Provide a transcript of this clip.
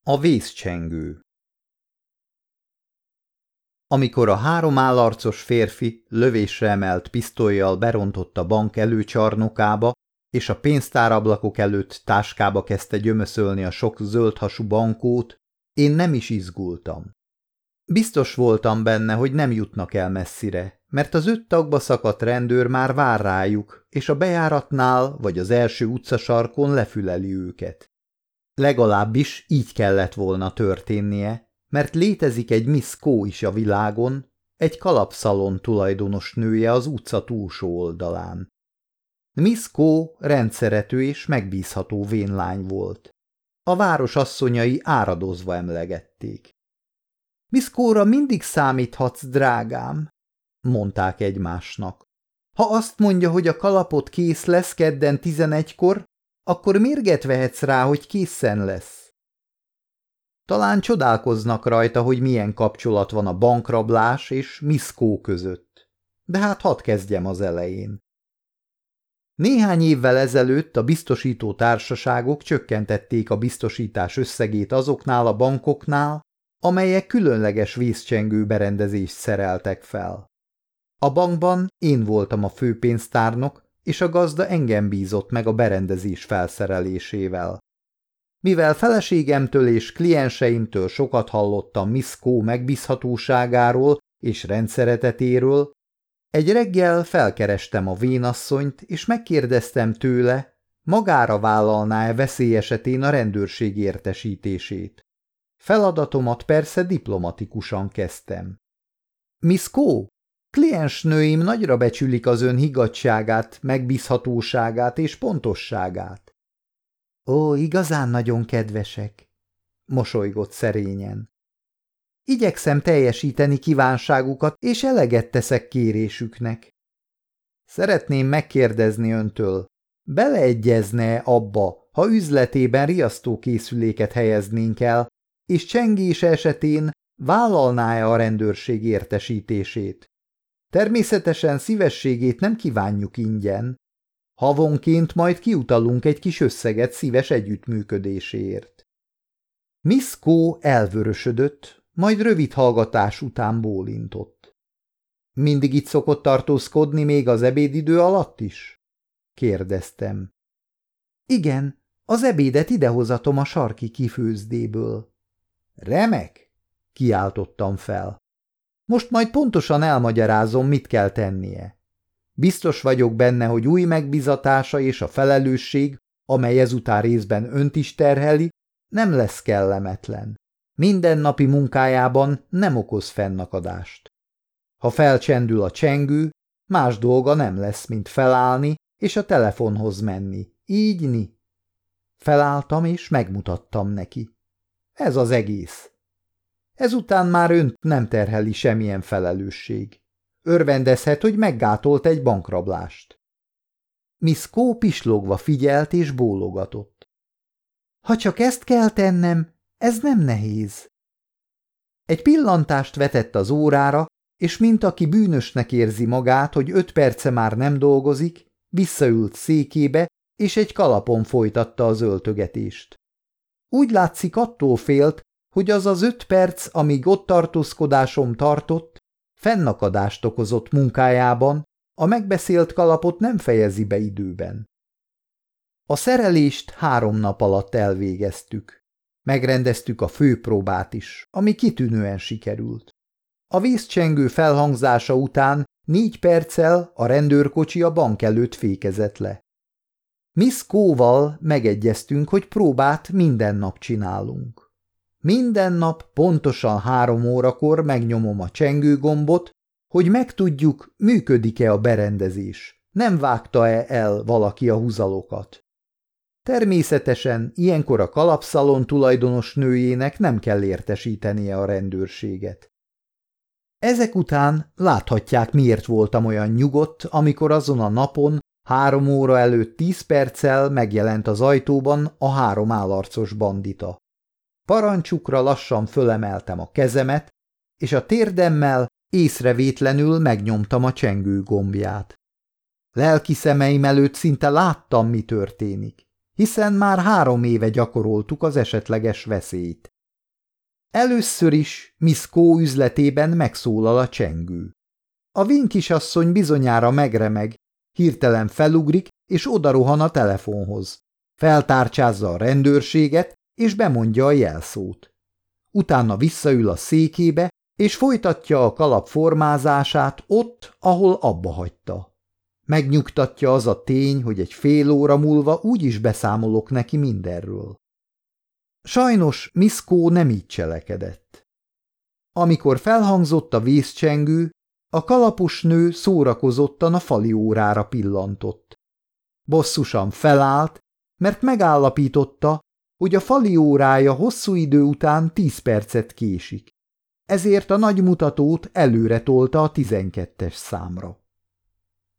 A vészcsengő. Amikor a három állarcos férfi lövésre emelt pisztollyal berontott a bank előcsarnokába, és a pénztárablakok előtt táskába kezdte gyömöszölni a sok zöldhasú bankót, én nem is izgultam. Biztos voltam benne, hogy nem jutnak el messzire, mert az 5 tagba szakadt rendőr már vár rájuk, és a bejáratnál vagy az első utcasarkon lefüleli őket. Legalábbis így kellett volna történnie, mert létezik egy Miss Kó is a világon, egy kalapszalon tulajdonos nője az utca túlsó oldalán. Miss Kó rendszerető és megbízható vénlány volt. A város asszonyai áradozva emlegették. Miss Kóra mindig számíthatsz, drágám, mondták egymásnak. Ha azt mondja, hogy a kalapot kész lesz kedden 11-kor, akkor mérget vehetsz rá, hogy készen lesz. Talán csodálkoznak rajta, hogy milyen kapcsolat van a bankrablás és Miss Kó között. De hát hadd kezdjem az elején. Néhány évvel ezelőtt a biztosító társaságok csökkentették a biztosítás összegét azoknál a bankoknál, amelyek különleges vészcsengő berendezést szereltek fel. A bankban én voltam a főpénztárnok, és a gazda engem bízott meg a berendezés felszerelésével. Mivel feleségemtől és klienseimtől sokat hallottam Miss Kó megbízhatóságáról és rendszeretetéről, egy reggel felkerestem a vénasszonyt, és megkérdeztem tőle, magára vállalná-e veszély esetén a rendőrség értesítését. Feladatomat persze diplomatikusan kezdtem. Miss Kó, kliensnőim nagyra becsülik az ön higgadtságát, megbízhatóságát és pontosságát. Ó, igazán nagyon kedvesek, mosolygott szerényen. Igyekszem teljesíteni kívánságukat, és eleget teszek kérésüknek. Szeretném megkérdezni öntől, beleegyezne abba, ha üzletében riasztókészüléket helyeznénk el, és csengése esetén vállalná-e a rendőrség értesítését? Természetesen szívességét nem kívánjuk ingyen. Havonként majd kiutalunk egy kis összeget szíves együttműködéséért. Miss Kó elvörösödött, majd rövid hallgatás után bólintott. Mindig itt szokott tartózkodni még az ebédidő alatt is? Kérdeztem. Igen, az ebédet idehozatom a sarki kifőzdéből. Remek! Kiáltottam fel. Most majd pontosan elmagyarázom, mit kell tennie. Biztos vagyok benne, hogy új megbízatása és a felelősség, amely ezután részben önt is terheli, nem lesz kellemetlen. Mindennapi munkájában nem okoz fennakadást. Ha felcsendül a csengő, más dolga nem lesz, mint felállni és a telefonhoz menni. Így-ni. Felálltam és megmutattam neki. Ez az egész. Ezután már önt nem terheli semmilyen felelősség. Örvendezhet, hogy meggátolt egy bankrablást. Miss Kó pislogva figyelt és bólogatott. Ha csak ezt kell tennem, ez nem nehéz. Egy pillantást vetett az órára, és mint aki bűnösnek érzi magát, hogy 5 perce már nem dolgozik, visszaült székébe, és egy kalapon folytatta az öltögetést. Úgy látszik, attól félt, hogy az az 5 perc, amíg ott tartózkodásom tartott, fennakadást okozott munkájában, a megbeszélt kalapot nem fejezi be időben. A szerelést 3 nap alatt elvégeztük. Megrendeztük a főpróbát is, ami kitűnően sikerült. A vészcsengő felhangzása után 4 perccel a rendőrkocsi a bank előtt fékezett le. Miss Kóval megegyeztünk, hogy próbát minden nap csinálunk. Minden nap pontosan 3 órakor megnyomom a csengőgombot, hogy megtudjuk, működik-e a berendezés, nem vágta-e el valaki a húzalokat. Természetesen ilyenkor a kalapszalon tulajdonos nőjének nem kell értesítenie a rendőrséget. Ezek után láthatják, miért voltam olyan nyugodt, amikor azon a napon 3 óra előtt 10 perccel megjelent az ajtóban a 3 állarcos bandita. Parancsukra lassan fölemeltem a kezemet, és a térdemmel észrevétlenül megnyomtam a csengő gombját. Lelki szemeim előtt szinte láttam, mi történik, hiszen már 3 éve gyakoroltuk az esetleges veszélyt. Először is Miss Kó üzletében megszólal a csengő. A Wing kisasszony bizonyára megremeg, hirtelen felugrik és odarohan a telefonhoz. Feltárcsázza a rendőrséget és bemondja a jelszót. Utána visszaül a székébe és folytatja a kalap formázását ott, ahol abba hagyta. Megnyugtatja az a tény, hogy egy fél óra múlva úgyis beszámolok neki mindenről. Sajnos Miss Kó nem így cselekedett. Amikor felhangzott a vészcsengő, a kalapos nő szórakozottan a fali órára pillantott. Bosszusan felállt, mert megállapította, hogy a fali órája hosszú idő után 10 percet késik. Ezért a nagy mutatót előre tolta a 12-es számra.